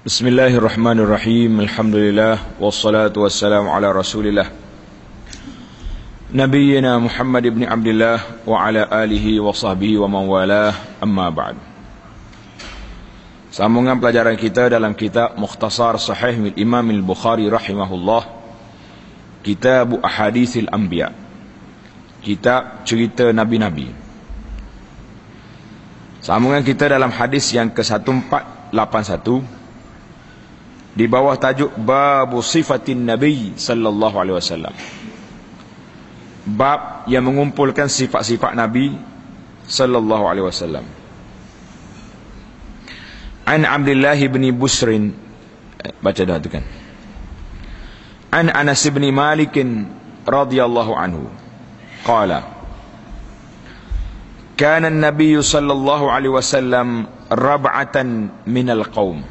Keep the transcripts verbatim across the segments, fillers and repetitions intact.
Bismillahirrahmanirrahim. Alhamdulillah wassalatu wassalamu ala Rasulillah Nabiyyina Muhammad ibn Abdullah wa ala alihi wa sahbihi wa man walah. Amma ba'd. Sambungan pelajaran kita dalam kitab Mukhtasar Sahih milik Imam Al-Bukhari rahimahullah, Kitab Ahaditsil Anbiya, kitab cerita nabi-nabi. Sambungan kita dalam hadis yang ke seribu empat ratus lapan puluh satu di bawah tajuk Babu Sifatin Nabi sallallahu alaihi wasallam. Bab yang mengumpulkan sifat-sifat Nabi sallallahu alaihi wasallam. An Abdullah bin Busrin, baca dah tu kan. An Anas bin Malik radhiyallahu anhu qala kana an-nabiy sallallahu alaihi wasallam rab'atan minal qaum.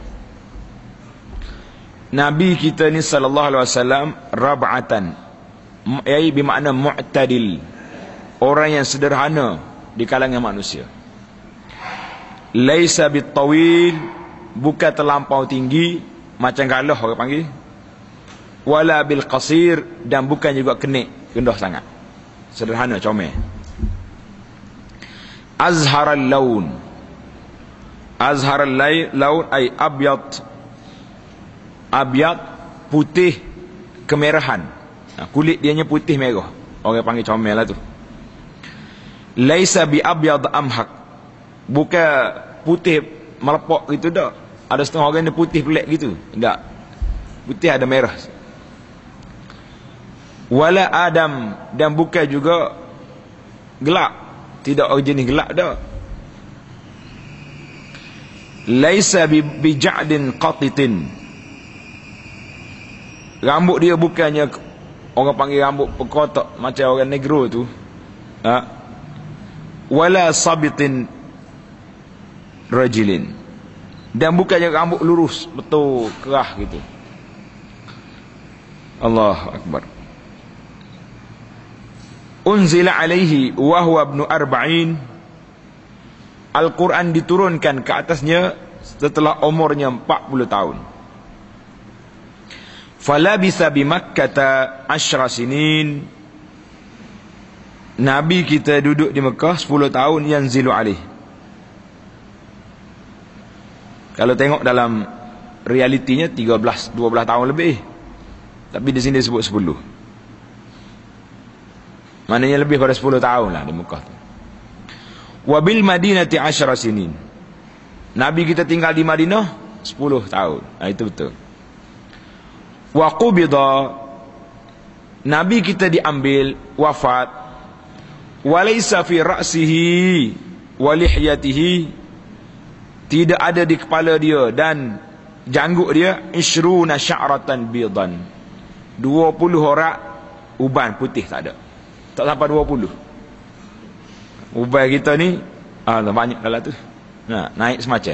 Nabi kita ni sallallahu alaihi wasallam rab'atan, iaitu bermakna mu'tadil, orang yang sederhana di kalangan manusia. Laisa bitawil, bukan terlampau tinggi macam galah orang panggil, wala bil qasir, dan bukan juga kenik, rendah sangat, sederhana, comel. Azharal laun, azharal laun ay abyad, abyad putih kemerahan. Nah, kulit dianya putih merah, orang panggil comel lah tu. Laisa bi abyad amhaq, bukan putih melepok gitu dak. Ada setengah orang dia putih pelik gitu, tak, putih ada merah. Wala adam, dan bukan juga gelap, tidak orang jenis gelap dak. Laisa bi bija'din qatitin, rambut dia bukannya orang panggil rambut pekotak macam orang negro tu, ha? Wala sabitin rajilin, dan bukannya rambut lurus betul kerah gitu. Allahu akbar. Unzila alaihi wa huwa ibnu arba'in, Al-Quran diturunkan ke atasnya setelah umurnya empat puluh tahun. Falabisa bi Makkah ashra sinin, Nabi kita duduk di Mekah sepuluh tahun, yanzilu alaih. Kalau tengok dalam realitinya tiga belas dua belas tahun lebih, tapi di sini disebut sepuluh. Maknanya lebih pada sepuluh tahun lah di Mekah tu. Wa bil Madinati ashra sinin, Nabi kita tinggal di Madinah sepuluh tahun. Nah, itu betul. Wa qubida, Nabi kita diambil wafat, walaysa fi ra'sihi wa lihyatihi, tidak ada di kepala dia dan janggut dia ishruna sya'ratan bidan, dua puluh horak uban putih, tak ada, tak sampai dua puluh. Uban kita ni ah banyak dalam tu. Nah, naik semacam.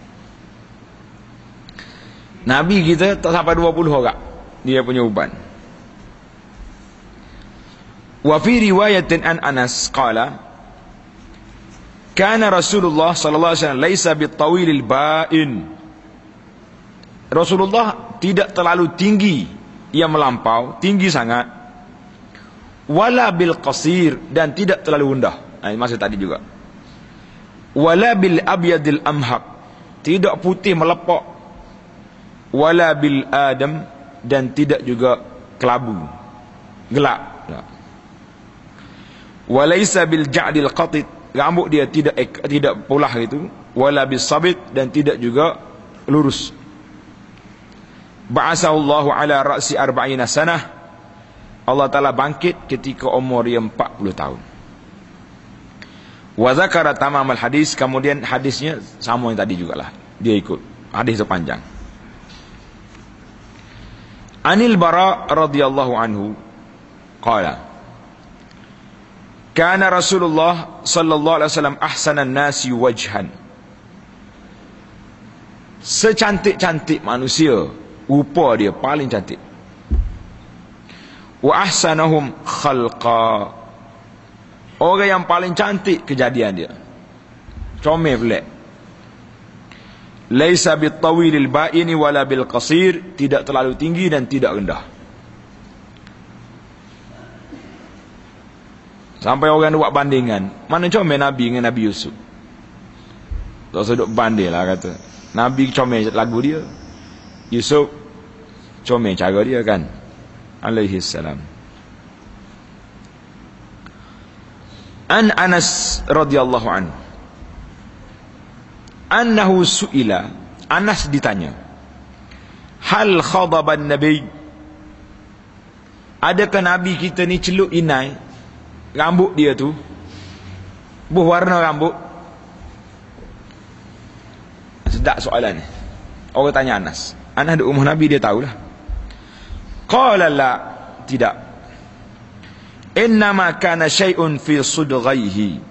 Nabi kita tak sampai dua puluh orang dia punya uban. Wa fi riwayatin an Anas qala kana Rasulullah sallallahu alaihi wasallam laisa bitawilil ba'in, Rasulullah tidak terlalu tinggi yang melampau, tinggi sangat, wala bil qasir, dan tidak terlalu rendah. Nah, maksud tadi juga. Wala bil abyadil amhaq, tidak putih melepok, wala bil adam, dan tidak juga kelabu gelap. Walaysa bil ja'dil qatit, rambut dia tidak tidak polah gitu, wala bis sabit, dan tidak juga lurus. Ba'asallahu ala ra'si arba'ina sanah, Allah Ta'ala bangkit ketika umur dia empat puluh tahun. Wa zakara tamamal hadis, kemudian hadisnya sama yang tadi jugalah, dia ikut hadis itu panjang. Anil Bara radhiyallahu anhu qala kana Rasulullah sallallahu alaihi wasallam ahsanan nasi wajhan, secantik-cantik manusia rupa dia paling cantik. Wa ahsanahum khalqa, orang yang paling cantik kejadian dia, comel pelik. Laisa bitawilil ba'ini wala bil qasir, tidak terlalu tinggi dan tidak rendah. Sampai orang buat bandingan, mana comel Nabi dengan Nabi Yusuf. Tak usah duk banding lah kata. Nabi comel lagu dia, Yusuf comel cara dia kan, alaihi salam. An Anas radhiyallahu anhu annahu su'ila, Anas ditanya, hal khadaban nabi, adakah Nabi kita ni celuk inai rambut dia tu, buh warna rambut? Sedap soalan ni. Orang tanya Anas. Anas duduk rumah Nabi, dia tahulah. Qala la, tidak. Innama kana syai'un fi sudghaihi.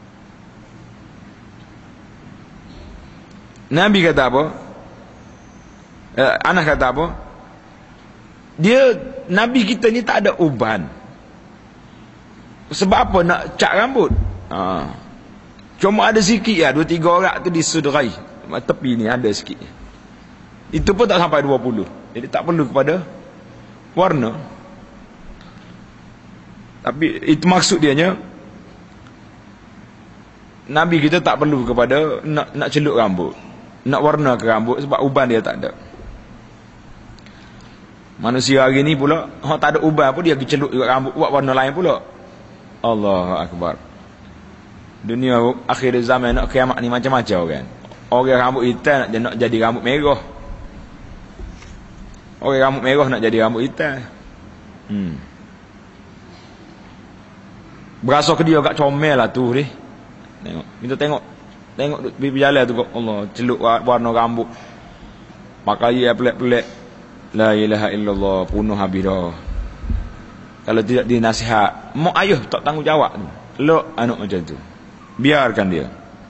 Nabi kata apa? Eh, Anas kata apa? Dia, Nabi kita ni tak ada uban. Sebab apa nak cat rambut? Ha. Cuma ada sikit lah, dua tiga orang tu di sudrai. Tepi ni ada sikit. Itu pun tak sampai dua puluh. Jadi tak perlu kepada warna. Tapi itu maksud dia nya, Nabi kita tak perlu kepada nak nak celuk rambut, nak warna ke rambut, sebab uban dia tak ada. Manusia hari ni pula, orang tak ada uban pun dia pergi celuk juga rambut, buat warna lain pula. Allahu Akbar. Dunia akhir zaman nak kiamat ni macam-macam kan. Orang rambut hitam nak, nak jadi rambut merah. Orang rambut merah nak jadi rambut hitam. Hmm. Berasa ke dia agak comel lah tu ni. Tengok, kita tengok. Tengok berjalan tu, Allah celuk warna rambut. Pakai ya pelik-pelik. La ilaha illallah, punuh habis dah. Kalau tidak dinasihat, mak ayah tak tanggungjawab tu. Lok anak macam tu. Biarkan dia.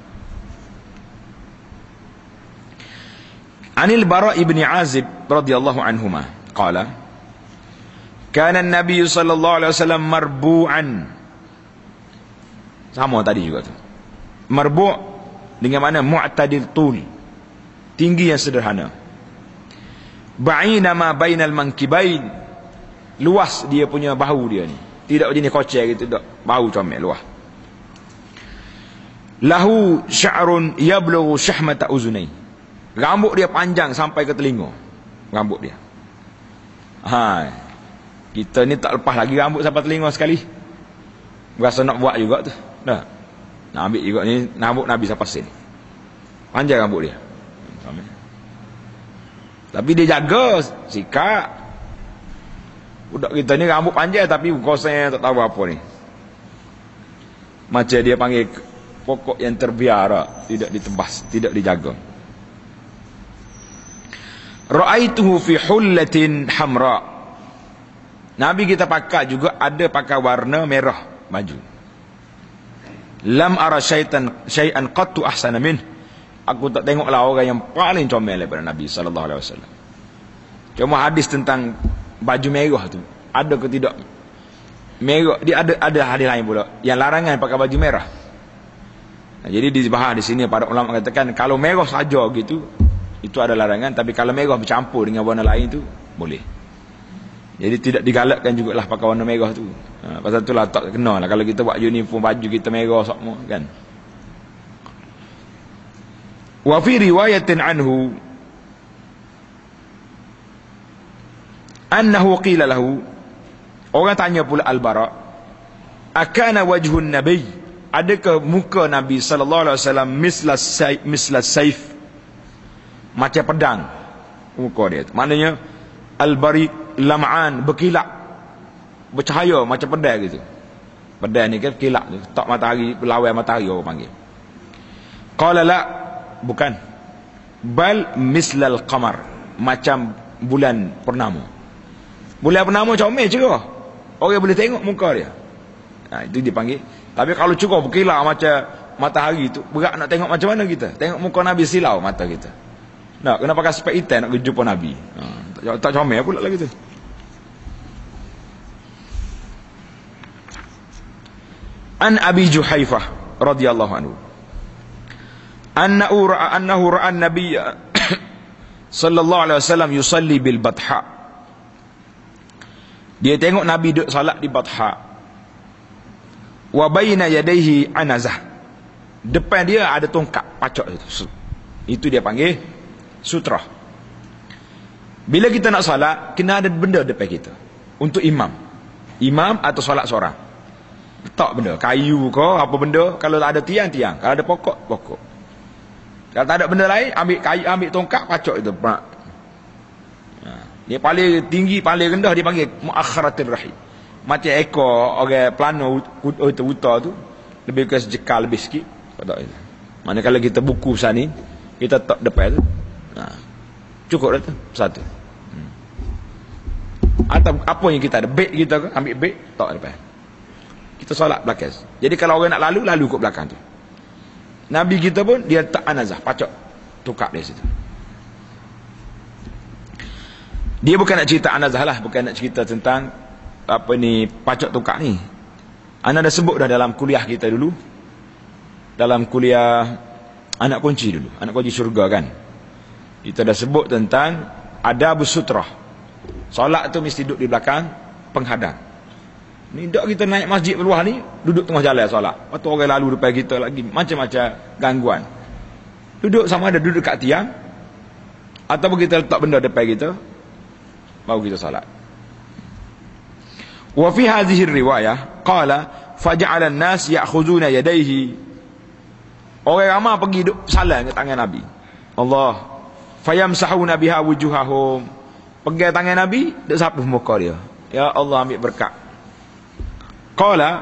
Anil Bara ibn Azib radhiyallahu anhuma qala, kana an-nabiy sallallahu alaihi wasallam marbu'an. Sama tadi juga tu. Marbu' dengan mana mu'tadil tul, tinggi yang sederhana. Ba'ina ma bainal mankibain, luas dia punya bahu dia ni. Tidak jenis kocek gitu, tak. Bahu comel luas. Lahu sya'run yablughu syahmata uzunai. Rambut dia panjang sampai ke telinga. Rambut dia. Ha. Kita ni tak lepas lagi rambut sampai telinga sekali. Berasa nak buat juga tu. Dah. Nak ambil juga ni rambut Nabi sampai sini. Panjang rambut dia. Tapi dia jaga sikap. Budak kita ni rambut panjang tapi kosong tak tahu apa ni. Macam dia panggil pokok yang terbiara, tidak ditebas, tidak dijaga. Ra'aituhu fi hullatin hamra. Nabi kita pakai juga ada pakai warna merah baju. Lam ara syaitan syai'an qattu ahsana min. Aku tak tengoklah orang yang paling comel daripada Nabi sallallahu alaihi wasallam. Cuma hadis tentang baju merah tu, ada ke tidak? Merah dia ada ada hadis lain pula yang larangan pakai baju merah. Nah, jadi dibahas di sini para ulama katakan kalau merah saja gitu itu ada larangan, tapi kalau merah bercampur dengan warna lain tu boleh. Jadi tidak digalakkan jugalah pakai warna merah tu. Ha, pasal itulah tak kena lah kalau kita buat uniform baju kita merah semua kan. Wa fi riwayatin anhu annahu qila lahu, orang tanya pula Al-Bara, akana wajhun nabi, adakah muka Nabi sallallahu alaihi wasallam misla sayf, misla sayf, macam pedang muka dia tu. Maknanya al-bari lam'an, berkilat, bercahaya macam pedang gitu. Pedang ni kan kilat tu, tak matahari, lawan matahari orang panggil. Qala la, bukan. Bal mislal qamar, macam bulan purnama. Bulan purnama comel cerah. Orang boleh tengok muka dia. Ha, itu dipanggil. Tapi kalau cerah berkilat macam matahari tu, berat nak tengok macam mana kita? Tengok muka Nabi silau mata kita. Nak kena pakai spek hitam nak jumpa Nabi. Ha, tak, tak comel pula lagi tu. An Abi Juhaifah radhiyallahu anhu annahu ra'a annahu ra'a an-nabiy sallallahu alaihi wasallam yusalli bil batha. Dia tengok Nabi duduk salat di Batha. Wa baina yadayhi anazah. Depan dia ada tongkat pacak itu. Itu dia panggil sutra. Bila kita nak salat, kena ada benda depan kita. Untuk imam. Imam atau salat seorang. Letak benda, kayu ke apa benda. Kalau tak ada tiang, tiang. Kalau ada pokok, pokok. Kalau tak ada benda lain, ambil kayu, ambil tongkat, pacak itu. Ha. Dia paling tinggi, paling rendah, dia panggil muakharatir rahim. Macam ekor orang pelana uta tu, lebih ke sejekal lebih sikit. Mana kalau kita buku besar ni, kita tak depan tu. Ha. Cukup dah tu, satu. Hmm. Atau apa yang kita ada, beg kita ke, ambil beg, tak depan. Kita solat belakang. Jadi kalau orang nak lalu, lalu kat belakang tu. Nabi kita pun dia tak anazah, pacak tukar dari situ. Dia bukan nak cerita anazah lah, bukan nak cerita tentang apa ni pacak tukar ni. Ana dah sebut dah dalam kuliah kita dulu. Dalam kuliah anak kunci dulu, anak kunci syurga kan. Kita dah sebut tentang adabus sutrah. Solat tu mesti duduk di belakang penghadang. Ni dak kita naik masjid luar ni, duduk tengah jalan solat. Lepas tu orang lalu depan kita lagi, macam-macam gangguan. Duduk sama ada duduk kat tiang, ataupun kita letak benda depan kita, baru kita solat. Wa fi hadhihi riwayah, qala, faja'ala an-nas ya'khuduna yadayhi. Orang ramai pergi duduk salam ke tangan Nabi. Allah. Fayamsahuna biha wujuhahum. Pegang tangan Nabi, duk sapuh muka dia. Ya Allah, ambil berkat. Qala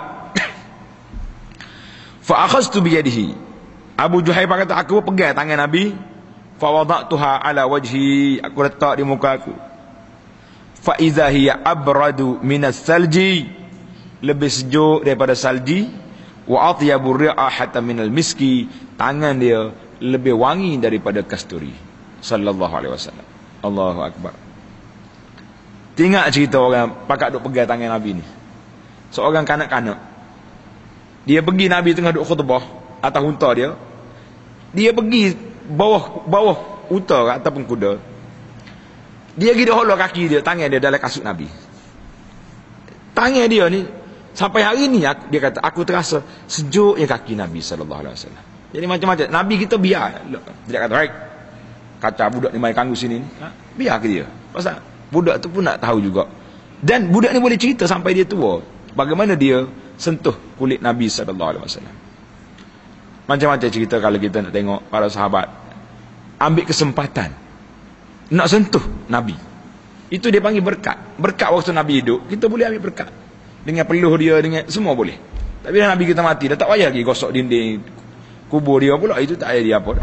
fa akhadtu bi yadihi. Abu Juhaifah kata, aku pegang tangan Nabi, fa wada'tuha ala wajhi, aku letak di muka aku. Fa idza hiya abradu minas salji, lebih sejuk daripada salji, wa atyabu ri'ahatan minal miski, tangan dia lebih wangi daripada kasturi. Sallallahu alaihi wasallam. Allahu akbar. Tengok cerita orang pakak duk pegang tangan Nabi ni. Seorang kanak-kanak, dia pergi Nabi tengah duduk khutbah atas unta dia. Dia pergi bawah bawah unta ataupun kuda. Dia pergi dahulu kaki dia, tangan dia dalam kasut Nabi. Tangan dia ni sampai hari ni dia kata, aku terasa sejuknya kaki Nabi sallallahu alaihi wasallam. Jadi macam-macam Nabi kita biar. Dia kata, "Baik. Kata budak ni mai kanggu sini ni." Ha? Biar ke dia. Pasal budak tu pun nak tahu juga. Dan budak ni boleh cerita sampai dia tua. Bagaimana dia sentuh kulit Nabi sallallahu alaihi wasallam. Macam-macam cerita kalau kita nak tengok para sahabat ambil kesempatan nak sentuh Nabi. Itu dia panggil berkat. Berkat waktu Nabi hidup, kita boleh ambil berkat. Dengan peluh dia, dengan semua boleh. Tapi dah Nabi kita mati, dah tak payah lagi gosok dinding kubur dia pula, itu tak payah dia apa dah.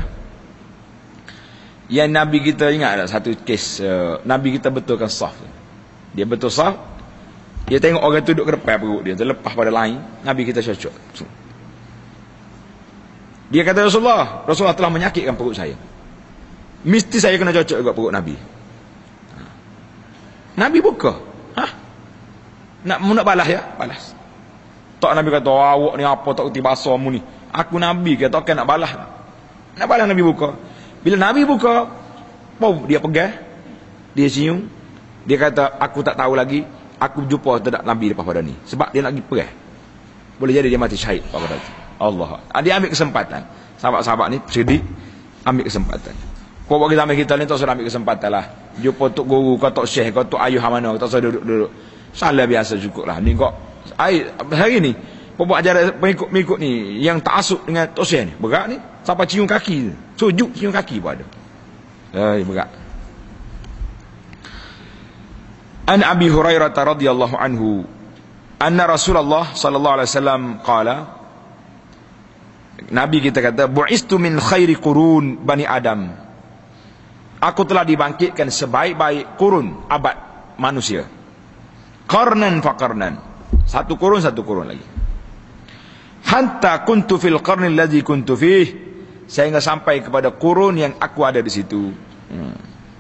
Yang Nabi kita ingat tak satu kes uh, Nabi kita betulkan saf. Dia betul saf. Dia tengok orang tu duduk ke depan perut dia, terlepas pada lain, Nabi kita cocok. Dia kata, Rasulullah, Rasulullah telah menyakitkan perut saya. Mesti saya kena cocok juga perut Nabi. Nabi buka. Hah? Nak nak balas ya? Balas. Tak Nabi kata, awak ni apa tak kerti bahasa mu ni. Aku Nabi kata, takkan nak balas. Nak balas Nabi buka. Bila Nabi buka, pau dia pegang, dia cium. Dia kata, aku tak tahu lagi. Aku jumpa tidak Nabi lepas pada ni. Sebab dia nak pergi perang. Boleh jadi dia mati syahid pada itu. Allah. Dia ambil kesempatan. Sahabat-sahabat ni sedih ambil kesempatan. Kau bagi zaman kita ni tak usah ambil kesempatan lah. Jumpa tok guru, kau tok syekh, kau tok ayuh mana, tak usah duduk-duduk. Salah biasa cukup lah. Ni kau hari ni pokok ajaran pengikut-pengikut ni yang ta'assub dengan tok syekh ni. Berat ni sampai cium kaki. Sujud cium kaki pun ada. Hai berat. An Abi Hurairah radhiyallahu anhu anna Rasulullah sallallahu alaihi wasallam qala, Nabi kita kata, bu'istu min khairi qurun bani Adam. Aku telah dibangkitkan sebaik-baik kurun abad manusia. Qarnan fa qarnan. Satu kurun satu kurun lagi. Hatta kuntu fil qarni alladhi kuntu fih. Sehingga sampai kepada kurun yang aku ada di situ. Hmm.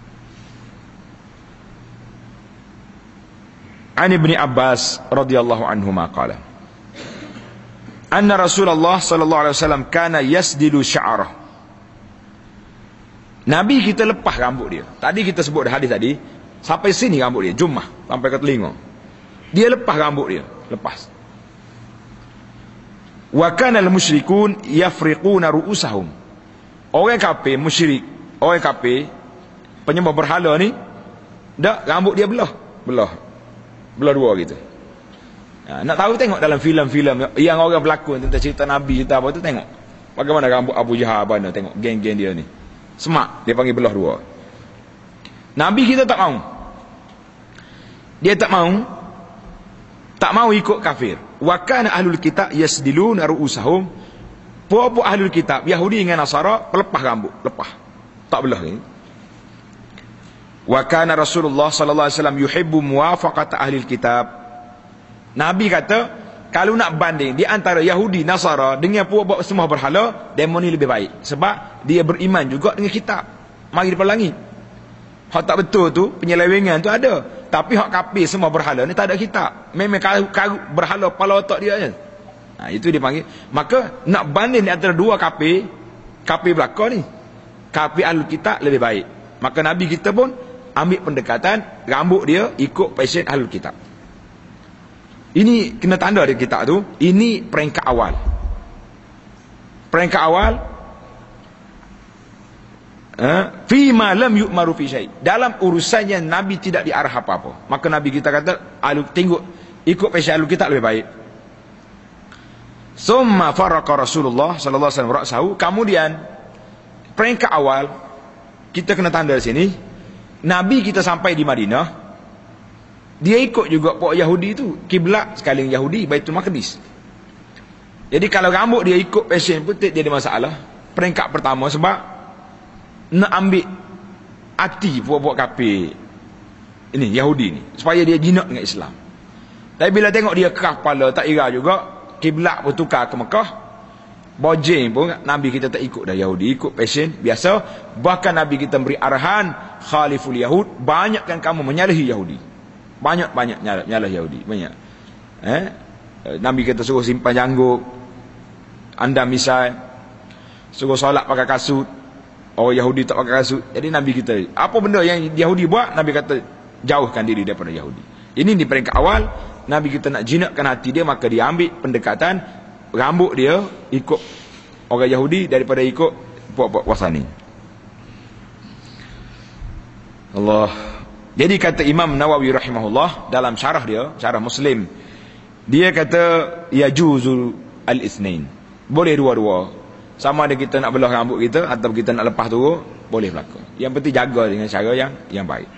An Ibni Abbas radhiyallahu anhuma qala, anna Rasulullah sallallahu alaihi wasallam kana yasdilu sya'rah. Nabi kita lepas rambut dia. Tadi kita sebut dah hadis tadi, sampai sini rambut dia, jumah sampai ke telinga. Dia lepas rambut dia, lepas. Wa kana al-musyrikun yafriquna ru'usahum. Orang kafir musyrik, orang kafir penyembah berhala ni, dak rambut dia belah, belah. Belah dua gitu. Ha, nak tahu tengok dalam filem-filem yang orang berlakon tentang cerita Nabi cerita apa tu, tengok bagaimana rambut Abu Jahal bana, tengok geng-geng dia ni. Semak, dia panggil belah dua. Nabi kita tak mau. Dia tak mau. Tak mau ikut kafir. Wa kana ahlul kitab yasdiluna ru'usahum. Puak-puak ahlul kitab, Yahudi dengan Nasara, pelepah rambut, lepas. Tak belah ni. Wa kana Rasulullah sallallahu alaihi wasallam yuhibbu muwafaqata ahlil kitab. Nabi kata, kalau nak banding di antara Yahudi, Nasara dengan puak-puak semua berhala, demo ni lebih baik. Sebab dia beriman juga dengan kitab. Mari daripada langit. Hak tak betul tu, penyelewengan tu ada. Tapi hak kafir semua berhala ni tak ada kitab. Memang karut berhala kepala otak dia je. Ha, itu dipanggil. Maka nak banding di antara dua kafir, kafir belakang ni, kafir ahlul kitab lebih baik. Maka Nabi kita pun ambil pendekatan rambut dia ikut passion ahlul kitab. Ini kena tanda di kitab tu, ini peringkat awal. Peringkat awal, eh, fi ma lam yu'maru fi syai. Dalam urusannya Nabi tidak diarah apa-apa. Maka Nabi kita kata, alu tengok ikut pasal alu kita lebih baik. Summa faraqa Rasulullah sallallahu alaihi wasallam ra'sahu. Kemudian peringkat awal kita kena tanda di sini, Nabi kita sampai di Madinah, dia ikut juga puak Yahudi tu, kiblat sekali Yahudi Baitul Maqdis. Jadi kalau rambut dia ikut passion pun dia ada masalah. Peringkat pertama sebab nak ambil hati puak-puak kafir ini Yahudi ni supaya dia jinak dengan Islam. Tapi bila tengok dia kerah kepala, tak ira juga, kiblat pun tukar ke Mekah, bojeng pun Nabi kita tak ikut dah Yahudi, ikut passion biasa. Bahkan Nabi kita beri arahan khaliful Yahud, banyakkan kamu menyalahi Yahudi. Banyak-banyak nyalah, nyalah Yahudi, banyak. Eh? Nabi kita suruh simpan janggut, anda misal suruh solat pakai kasut, orang Yahudi tak pakai kasut. Jadi Nabi kita, apa benda yang Yahudi buat, Nabi kata jauhkan diri daripada Yahudi. Ini di peringkat awal, Nabi kita nak jinakkan hati dia, maka dia ambil pendekatan rambut dia ikut orang Yahudi daripada ikut puak-puak wasani. Allah. Jadi kata Imam Nawawi rahimahullah dalam syarah dia, syarah Muslim, dia kata yajuzu al-itsnain. Boleh dua-dua. Sama ada kita nak belah rambut kita atau kita nak lepas tu, boleh berlaku. Yang penting jaga dengan cara yang yang baik.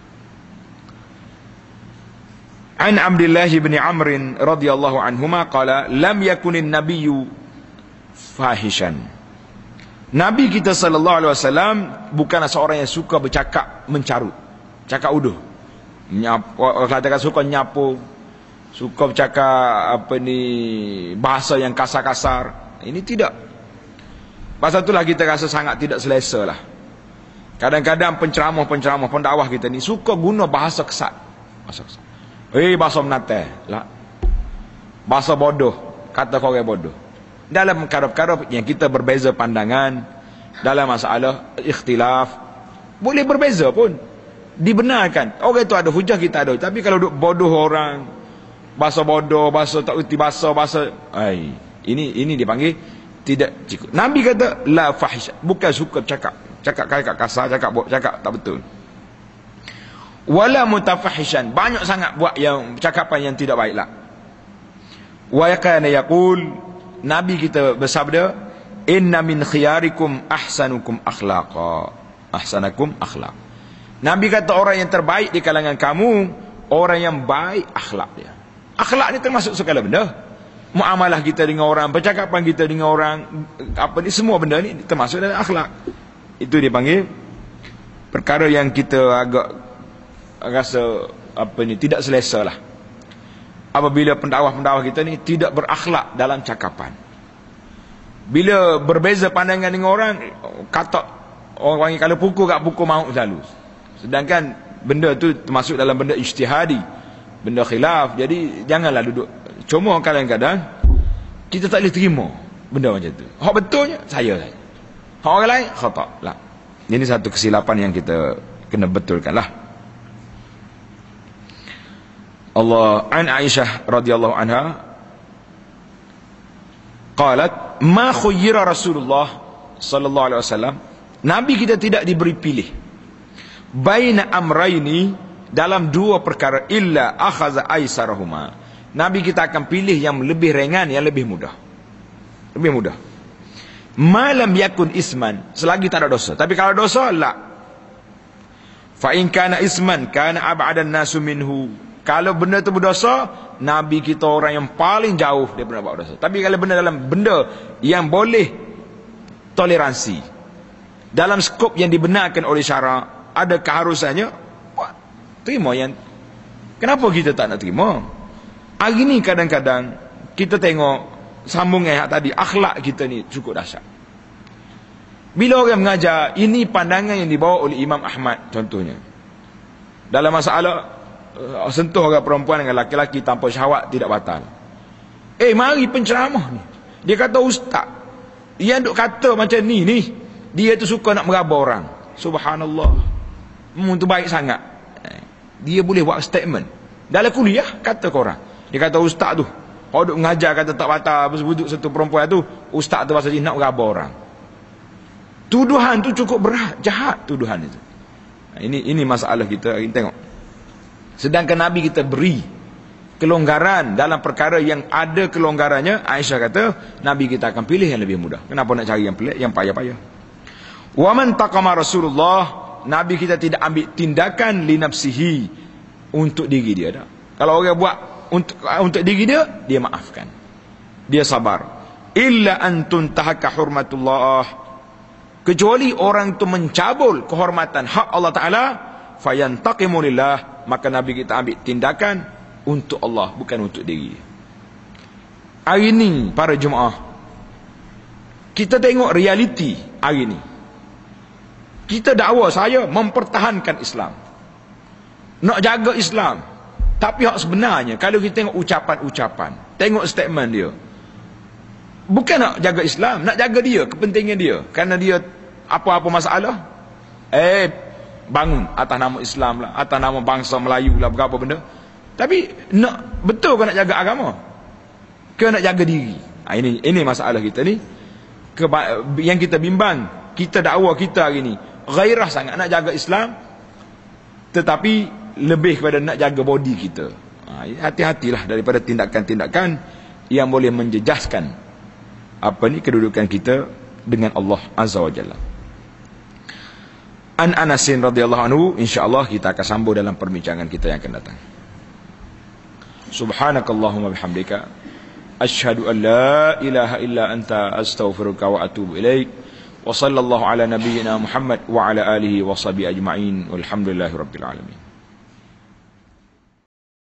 An Abdullah bin Amr radhiyallahu anhuma qala lam yakunin nabiyyu fahishan. Nabi kita sallallahu alaihi wasallam bukanlah seorang yang suka bercakap mencarut, cakap uduh. Nyapu, katakan suka nyapu, suka bercakap apa ni bahasa yang kasar-kasar. Ini tidak. Pasal itulah kita rasa sangat tidak selesa lah. Kadang-kadang penceramah-penceramah pendakwah kita ni suka guna bahasa kesat. Bahasa kesat. Eh, bahasa menatai lah. Bahasa bodoh, kata orang bodoh. Dalam perkara-perkara yang kita berbeza pandangan, dalam masalah ikhtilaf, boleh berbeza pun, dibenarkan. Orang itu ada hujah, kita ada. Tapi kalau duk bodoh orang, bahasa bodoh, bahasa tak erti bahasa, bahasa, ai, ini ini dipanggil tidak cukup. Nabi kata la fahish, bukan suka cakap, cakap cakap kasar, cakap cakap tak betul. Wala mutafahishan, banyak sangat buat yang cakapan yang tidak baiklah. Wa kana yaqul, Nabi kita bersabda, inna min khiyarikum ahsanukum akhlaqa. Ahsanakum akhlaq. Nabi kata orang yang terbaik di kalangan kamu, orang yang baik akhlak dia. Akhlak ni termasuk segala benda. Muamalah kita dengan orang, percakapan kita dengan orang, apa ni, semua benda ni termasuk dalam akhlak. Itu dipanggil perkara yang kita agak rasa apa ni tidak selesa lah. Apabila pendakwah-pendakwah kita ni tidak berakhlak dalam cakapan. Bila berbeza pandangan dengan orang, kata orang panggil kalau pukul kat pukul maut selalu. Sedangkan benda tu termasuk dalam benda ijtihadi, benda khilaf. Jadi janganlah duduk. Cuma kadang-kadang kita tak boleh terima benda macam tu. Hak betulnya saya saja. Hak orang lain khata. Lah. Ini satu kesilapan yang kita kena betulkanlah. Allah an Aisyah radhiyallahu anha qalat ma khuyyira Rasulullah sallallahu alaihi wasallam, Nabi kita tidak diberi pilih baina amraini, dalam dua perkara, illa akhaza aisarahuma, Nabi kita akan pilih yang lebih ringan, yang lebih mudah. Lebih mudah. Malam yakun isman, selagi tak ada dosa. Tapi kalau dosa, la. Fa in kana isman kana ab'adan nasu minhu. Kalau benda itu berdosa, Nabi kita orang yang paling jauh daripada buat dosa. Tapi kalau benda dalam benda yang boleh toleransi, dalam skop yang dibenarkan oleh syarak, ada keharusannya, terima yang. Kenapa kita tak nak terima? Hari ni kadang-kadang kita tengok sambung yang tadi, akhlak kita ni cukup dahsyat. Bila orang mengajar, ini pandangan yang dibawa oleh Imam Ahmad contohnya. Dalam masalah uh, sentuh orang perempuan dengan laki-laki tanpa syahwat tidak batal. Eh, mari penceramah ni. Dia kata ustaz, yang duk kata macam ni ni, dia tu suka nak meraba orang. Subhanallah. Hmm, tu baik sangat. Dia boleh buat statement. Dalam kuliah kata korang. Dia kata ustaz tu, kalau duk mengajar kata tak batal, bersebut satu perempuan tu, ustaz tu pasal dia nak meraba orang. Tuduhan tu cukup berat, jahat tuduhan itu. Ini ini masalah kita, kita tengok. Sedangkan Nabi kita beri kelonggaran dalam perkara yang ada kelonggarannya. Aisyah kata, Nabi kita akan pilih yang lebih mudah. Kenapa nak cari yang pelik, yang payah-payah? Wa man taqama Rasulullah, Nabi kita tidak ambil tindakan li nafsihi, untuk diri dia dah. Kalau orang buat untuk untuk diri dia, dia maafkan. Dia sabar. Illa an tuntahaka hurmatullah, kecuali orang itu mencabul kehormatan hak Allah Taala, fayantaqimu lillah, maka Nabi kita ambil tindakan untuk Allah, bukan untuk diri. Hari ini para jemaah, kita tengok realiti hari ini. Kita dakwa saya mempertahankan Islam, nak jaga Islam. Tapi hak sebenarnya, kalau kita tengok ucapan-ucapan, tengok statement dia, bukan nak jaga Islam, nak jaga dia, kepentingan dia. Kerana dia apa-apa masalah, eh bangun atas nama Islam lah, atas nama bangsa Melayu lah, berapa benda. Tapi nak betul ke nak jaga agama, ke nak jaga diri? Ha, ini ini masalah kita ni. Keba yang kita bimbang, kita dakwa kita hari ni gairah sangat nak jaga Islam, tetapi lebih kepada nak jaga body kita. Ha, hati-hatilah daripada tindakan-tindakan yang boleh menjejaskan apa ni kedudukan kita dengan Allah Azza wa Jalla. An Anasin radhiyallahu anhu, insya-Allah kita akan sambung dalam perbincangan kita yang akan datang. Subhanakallahumma bihamdika asyhadu an la ilaha illa anta astaghfiruka wa atubu ilaik. Wa sallallahu ala nabiyyina Muhammad wa ala alihi wa sahbihi ajma'in. Walhamdulillahirabbil alamin.